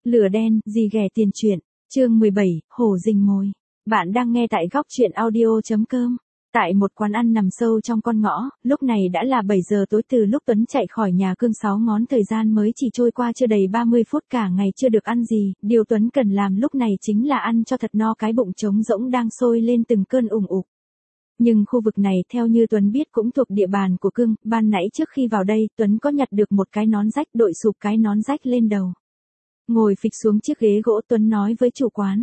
Lửa đen, gì ghẻ tiền truyện, chương 17, hổ rình mồi. Bạn đang nghe tại góc truyện audio.com. Tại một quán ăn nằm sâu trong con ngõ, lúc này đã là 7 giờ tối. Từ lúc Tuấn chạy khỏi nhà Cương 6 ngón thời gian mới chỉ trôi qua chưa đầy 30 phút, cả ngày chưa được ăn gì. Điều Tuấn cần làm lúc này chính là ăn cho thật no cái bụng trống rỗng đang sôi lên từng cơn ủng ục. Nhưng khu vực này theo như Tuấn biết cũng thuộc địa bàn của Cương. Ban nãy trước khi vào đây, Tuấn có nhặt được một cái nón rách, đội sụp cái nón rách lên đầu. Ngồi phịch xuống chiếc ghế gỗ, Tuấn nói với chủ quán.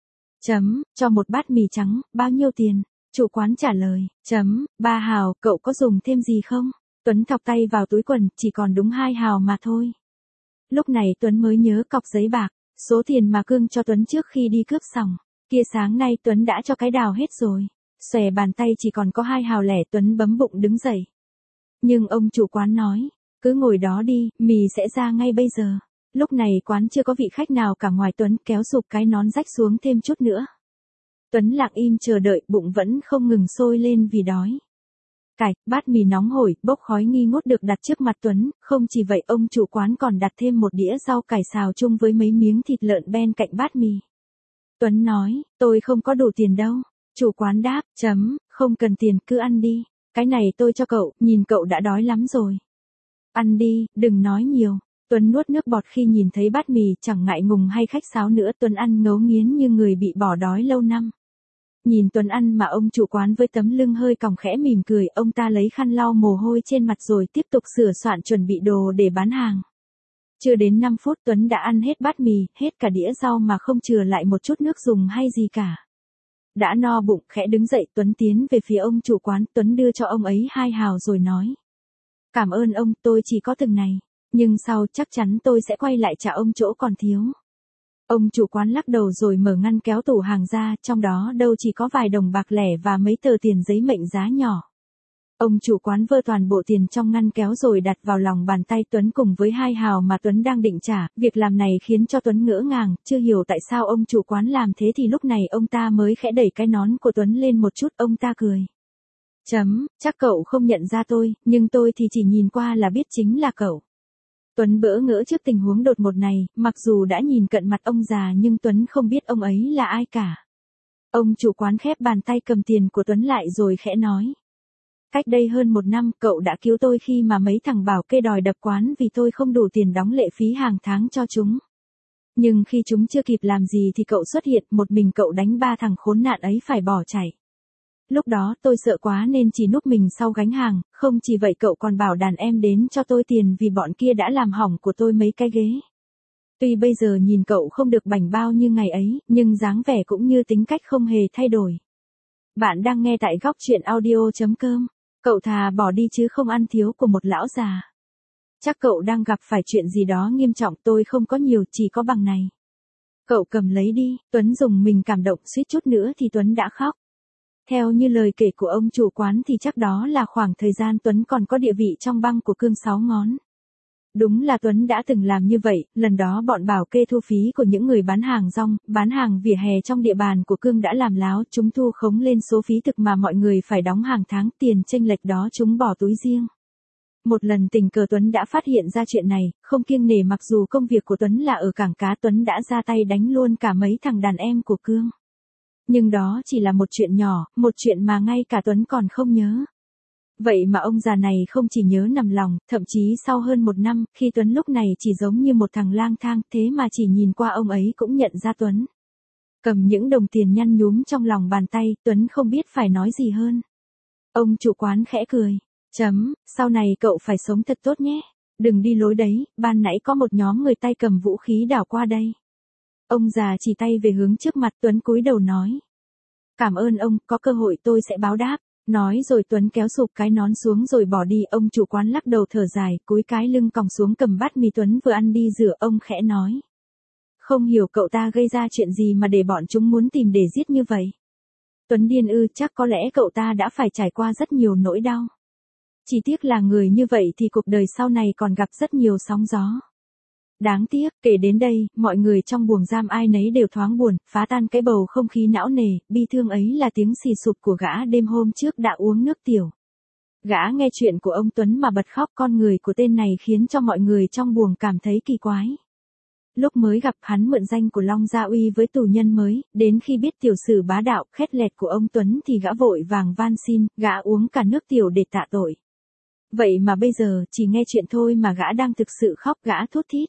Cho một bát mì trắng, bao nhiêu tiền? Chủ quán trả lời. 3 hào, cậu có dùng thêm gì không? Tuấn thọc tay vào túi quần, chỉ còn đúng 2 hào mà thôi. Lúc này Tuấn mới nhớ cọc giấy bạc, số tiền mà Cương cho Tuấn trước khi đi cướp xong. Kia sáng nay Tuấn đã cho cái đào hết rồi. Xòe bàn tay chỉ còn có 2 hào lẻ, Tuấn bấm bụng đứng dậy. Nhưng ông chủ quán nói, cứ ngồi đó đi, mì sẽ ra ngay bây giờ. Lúc này quán chưa có vị khách nào cả ngoài Tuấn, kéo sụp cái nón rách xuống thêm chút nữa. Tuấn lặng im chờ đợi, bụng vẫn không ngừng sôi lên vì đói. Bát mì nóng hổi, bốc khói nghi ngút được đặt trước mặt Tuấn, không chỉ vậy ông chủ quán còn đặt thêm một đĩa rau cải xào chung với mấy miếng thịt lợn bên cạnh bát mì. Tuấn nói, tôi không có đủ tiền đâu. Chủ quán đáp, không cần tiền, cứ ăn đi. Cái này tôi cho cậu, nhìn cậu đã đói lắm rồi. Ăn đi, đừng nói nhiều. Tuấn nuốt nước bọt khi nhìn thấy bát mì, chẳng ngại ngùng hay khách sáo nữa. Tuấn ăn ngấu nghiến như người bị bỏ đói lâu năm. Nhìn Tuấn ăn mà ông chủ quán với tấm lưng hơi còng khẽ mỉm cười, ông ta lấy khăn lau mồ hôi trên mặt rồi tiếp tục sửa soạn chuẩn bị đồ để bán hàng. Chưa đến 5 phút Tuấn đã ăn hết bát mì, hết cả đĩa rau mà không chừa lại một chút nước dùng hay gì cả. Đã no bụng, khẽ đứng dậy, Tuấn tiến về phía ông chủ quán. Tuấn đưa cho ông ấy 2 hào rồi nói. Cảm ơn ông, tôi chỉ có từng này. Nhưng sau chắc chắn tôi sẽ quay lại trả ông chỗ còn thiếu. Ông chủ quán lắc đầu rồi mở ngăn kéo tủ hàng ra, trong đó đâu chỉ có vài đồng bạc lẻ và mấy tờ tiền giấy mệnh giá nhỏ. Ông chủ quán vơ toàn bộ tiền trong ngăn kéo rồi đặt vào lòng bàn tay Tuấn cùng với 2 hào mà Tuấn đang định trả. Việc làm này khiến cho Tuấn ngỡ ngàng, chưa hiểu tại sao ông chủ quán làm thế thì lúc này ông ta mới khẽ đẩy cái nón của Tuấn lên một chút, ông ta cười. Chắc cậu không nhận ra tôi, nhưng tôi thì chỉ nhìn qua là biết chính là cậu. Tuấn bỡ ngỡ trước tình huống đột ngột này, mặc dù đã nhìn cận mặt ông già nhưng Tuấn không biết ông ấy là ai cả. Ông chủ quán khép bàn tay cầm tiền của Tuấn lại rồi khẽ nói. Cách đây hơn 1 năm, cậu đã cứu tôi khi mà mấy thằng bảo kê đòi đập quán vì tôi không đủ tiền đóng lệ phí hàng tháng cho chúng. Nhưng khi chúng chưa kịp làm gì thì cậu xuất hiện, một mình cậu đánh 3 thằng khốn nạn ấy phải bỏ chạy. Lúc đó tôi sợ quá nên chỉ núp mình sau gánh hàng, không chỉ vậy cậu còn bảo đàn em đến cho tôi tiền vì bọn kia đã làm hỏng của tôi mấy cái ghế. Tuy bây giờ nhìn cậu không được bảnh bao như ngày ấy, nhưng dáng vẻ cũng như tính cách không hề thay đổi. Bạn đang nghe tại góc truyện audio.com. Cậu thà bỏ đi chứ không ăn thiếu của một lão già. Chắc cậu đang gặp phải chuyện gì đó nghiêm trọng, tôi không có nhiều, chỉ có bằng này. Cậu cầm lấy đi. Tuấn dùng mình cảm động, suýt chút nữa thì Tuấn đã khóc. Theo như lời kể của ông chủ quán thì chắc đó là khoảng thời gian Tuấn còn có địa vị trong băng của Cương 6 ngón. Đúng là Tuấn đã từng làm như vậy, lần đó bọn bảo kê thu phí của những người bán hàng rong, bán hàng vỉa hè trong địa bàn của Cương đã làm láo, chúng thu khống lên số phí thực mà mọi người phải đóng hàng tháng, tiền chênh lệch đó chúng bỏ túi riêng. Một lần tình cờ Tuấn đã phát hiện ra chuyện này, không kiêng nể mặc dù công việc của Tuấn là ở cảng cá, Tuấn đã ra tay đánh luôn cả mấy thằng đàn em của Cương. Nhưng đó chỉ là một chuyện nhỏ, một chuyện mà ngay cả Tuấn còn không nhớ. Vậy mà ông già này không chỉ nhớ nằm lòng, thậm chí sau hơn 1 năm, khi Tuấn lúc này chỉ giống như một thằng lang thang, thế mà chỉ nhìn qua ông ấy cũng nhận ra Tuấn. Cầm những đồng tiền nhăn nhúm trong lòng bàn tay, Tuấn không biết phải nói gì hơn. Ông chủ quán khẽ cười. Sau này cậu phải sống thật tốt nhé. Đừng đi lối đấy, ban nãy có một nhóm người tay cầm vũ khí đảo qua đây. Ông già chỉ tay về hướng trước mặt, Tuấn cúi đầu nói. Cảm ơn ông, có cơ hội tôi sẽ báo đáp. Nói rồi Tuấn kéo sụp cái nón xuống rồi bỏ đi. Ông chủ quán lắc đầu thở dài, cúi cái lưng còng xuống cầm bát mì Tuấn vừa ăn đi rửa. Ông khẽ nói. Không hiểu cậu ta gây ra chuyện gì mà để bọn chúng muốn tìm để giết như vậy. Tuấn điên ư? Chắc có lẽ cậu ta đã phải trải qua rất nhiều nỗi đau. Chỉ tiếc là người như vậy thì cuộc đời sau này còn gặp rất nhiều sóng gió. Đáng tiếc, kể đến đây, mọi người trong buồng giam ai nấy đều thoáng buồn, phá tan cái bầu không khí não nề, bi thương ấy là tiếng xì sụp của gã đêm hôm trước đã uống nước tiểu. Gã nghe chuyện của ông Tuấn mà bật khóc, con người của tên này khiến cho mọi người trong buồng cảm thấy kỳ quái. Lúc mới gặp hắn mượn danh của Long Gia Uy với tù nhân mới, đến khi biết tiểu sử bá đạo, khét lẹt của ông Tuấn thì gã vội vàng van xin, gã uống cả nước tiểu để tạ tội. Vậy mà bây giờ, chỉ nghe chuyện thôi mà gã đang thực sự khóc, gã thút thít.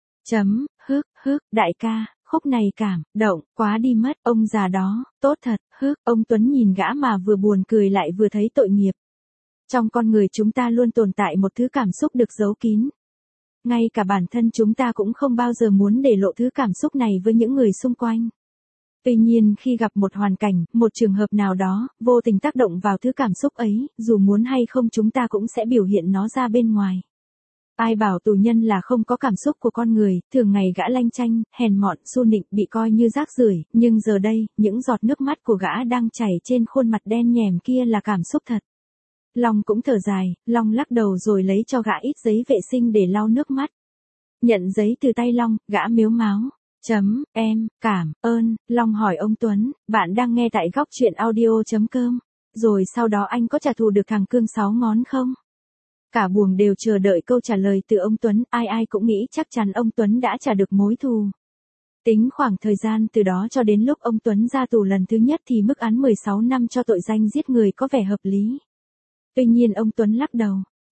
Đại ca, khúc này cảm động quá đi mất, ông già đó, tốt thật, ông Tuấn nhìn gã mà vừa buồn cười lại vừa thấy tội nghiệp. Trong con người chúng ta luôn tồn tại một thứ cảm xúc được giấu kín. Ngay cả bản thân chúng ta cũng không bao giờ muốn để lộ thứ cảm xúc này với những người xung quanh. Tuy nhiên khi gặp một hoàn cảnh, một trường hợp nào đó, vô tình tác động vào thứ cảm xúc ấy, dù muốn hay không chúng ta cũng sẽ biểu hiện nó ra bên ngoài. Ai bảo tù nhân là không có cảm xúc của con người, thường ngày gã lanh chanh, hèn mọn, xu nịnh, bị coi như rác rưởi, nhưng giờ đây, những giọt nước mắt của gã đang chảy trên khuôn mặt đen nhèm kia là cảm xúc thật. Long cũng thở dài, Long lắc đầu rồi lấy cho gã ít giấy vệ sinh để lau nước mắt. Nhận giấy từ tay Long, gã mếu máo. Em, cảm ơn, Long hỏi ông Tuấn, bạn đang nghe tại góc truyện audio.com. Rồi sau đó anh có trả thù được thằng Cương Sáu Ngón không? Cả buồng đều chờ đợi câu trả lời từ ông Tuấn, ai cũng nghĩ chắc chắn ông Tuấn đã trả được mối thù. Tính khoảng thời gian từ đó cho đến lúc ông Tuấn ra tù lần thứ nhất thì mức án 16 năm cho tội danh giết người có vẻ hợp lý. Tuy nhiên ông Tuấn lắc đầu.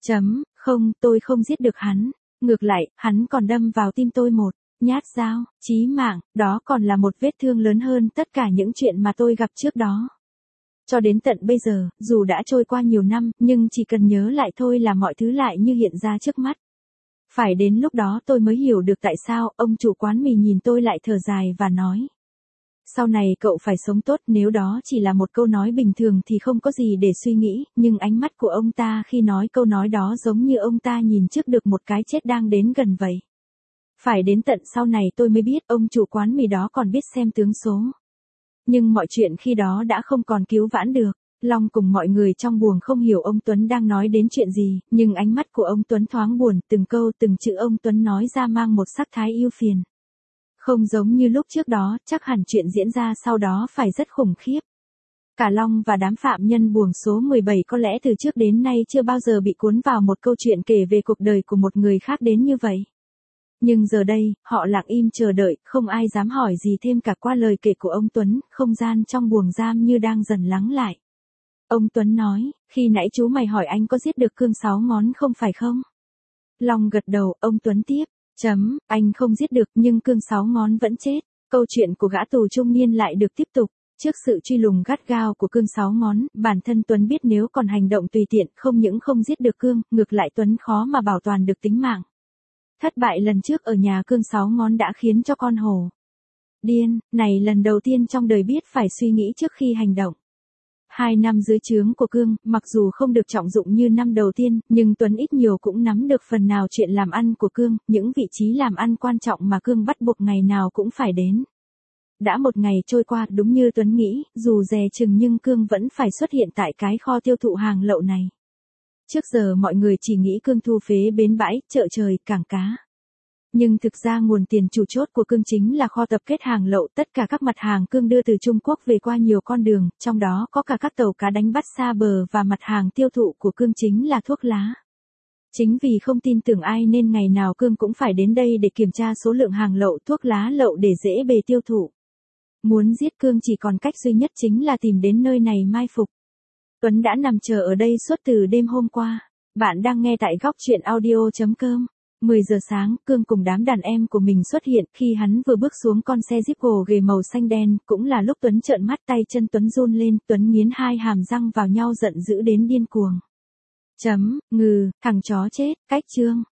Không, tôi không giết được hắn. Ngược lại, hắn còn đâm vào tim tôi một nhát dao, chí mạng, đó còn là một vết thương lớn hơn tất cả những chuyện mà tôi gặp trước đó. Cho đến tận bây giờ, dù đã trôi qua nhiều năm, nhưng chỉ cần nhớ lại thôi là mọi thứ lại như hiện ra trước mắt. Phải đến lúc đó tôi mới hiểu được tại sao, ông chủ quán mì nhìn tôi lại thở dài và nói. Sau này cậu phải sống tốt, nếu đó chỉ là một câu nói bình thường thì không có gì để suy nghĩ, nhưng ánh mắt của ông ta khi nói câu nói đó giống như ông ta nhìn trước được một cái chết đang đến gần vậy. Phải đến tận sau này tôi mới biết ông chủ quán mì đó còn biết xem tướng số. Nhưng mọi chuyện khi đó đã không còn cứu vãn được. Long cùng mọi người trong buồng không hiểu ông Tuấn đang nói đến chuyện gì, nhưng ánh mắt của ông Tuấn thoáng buồn, từng câu từng chữ ông Tuấn nói ra mang một sắc thái ưu phiền. Không giống như lúc trước đó, chắc hẳn chuyện diễn ra sau đó phải rất khủng khiếp. Cả Long và đám phạm nhân buồng số 17 có lẽ từ trước đến nay chưa bao giờ bị cuốn vào một câu chuyện kể về cuộc đời của một người khác đến như vậy. Nhưng giờ đây, họ lặng im chờ đợi, không ai dám hỏi gì thêm cả qua lời kể của ông Tuấn, không gian trong buồng giam như đang dần lắng lại. Ông Tuấn nói, khi nãy chú mày hỏi anh có giết được Cương Sáu Ngón không phải không? Long gật đầu, ông Tuấn tiếp, anh không giết được nhưng Cương Sáu Ngón vẫn chết. Câu chuyện của gã tù trung niên lại được tiếp tục. Trước sự truy lùng gắt gao của Cương Sáu Ngón, bản thân Tuấn biết nếu còn hành động tùy tiện không những không giết được Cương, ngược lại Tuấn khó mà bảo toàn được tính mạng. Thất bại lần trước ở nhà Cương Sáu Ngón đã khiến cho con hổ điên, này lần đầu tiên trong đời biết phải suy nghĩ trước khi hành động. 2 năm dưới trướng của Cương, mặc dù không được trọng dụng như năm đầu tiên, nhưng Tuấn ít nhiều cũng nắm được phần nào chuyện làm ăn của Cương, những vị trí làm ăn quan trọng mà Cương bắt buộc ngày nào cũng phải đến. Đã một ngày trôi qua, đúng như Tuấn nghĩ, dù dè chừng nhưng Cương vẫn phải xuất hiện tại cái kho tiêu thụ hàng lậu này. Trước giờ mọi người chỉ nghĩ Cương thu phế bến bãi, chợ trời, cảng cá. Nhưng thực ra nguồn tiền chủ chốt của Cương chính là kho tập kết hàng lậu, tất cả các mặt hàng Cương đưa từ Trung Quốc về qua nhiều con đường, trong đó có cả các tàu cá đánh bắt xa bờ và mặt hàng tiêu thụ của Cương chính là thuốc lá. Chính vì không tin tưởng ai nên ngày nào Cương cũng phải đến đây để kiểm tra số lượng hàng lậu thuốc lá lậu để dễ bề tiêu thụ. Muốn giết Cương chỉ còn cách duy nhất chính là tìm đến nơi này mai phục. Tuấn đã nằm chờ ở đây suốt từ đêm hôm qua. Bạn đang nghe tại góc truyện audio.com. 10 giờ sáng, Cương cùng đám đàn em của mình xuất hiện, khi hắn vừa bước xuống con xe Jeep gồ ghề màu xanh đen, cũng là lúc Tuấn trợn mắt, tay chân Tuấn run lên, Tuấn nghiến hai hàm răng vào nhau giận dữ đến điên cuồng. Thằng chó chết, cách chương.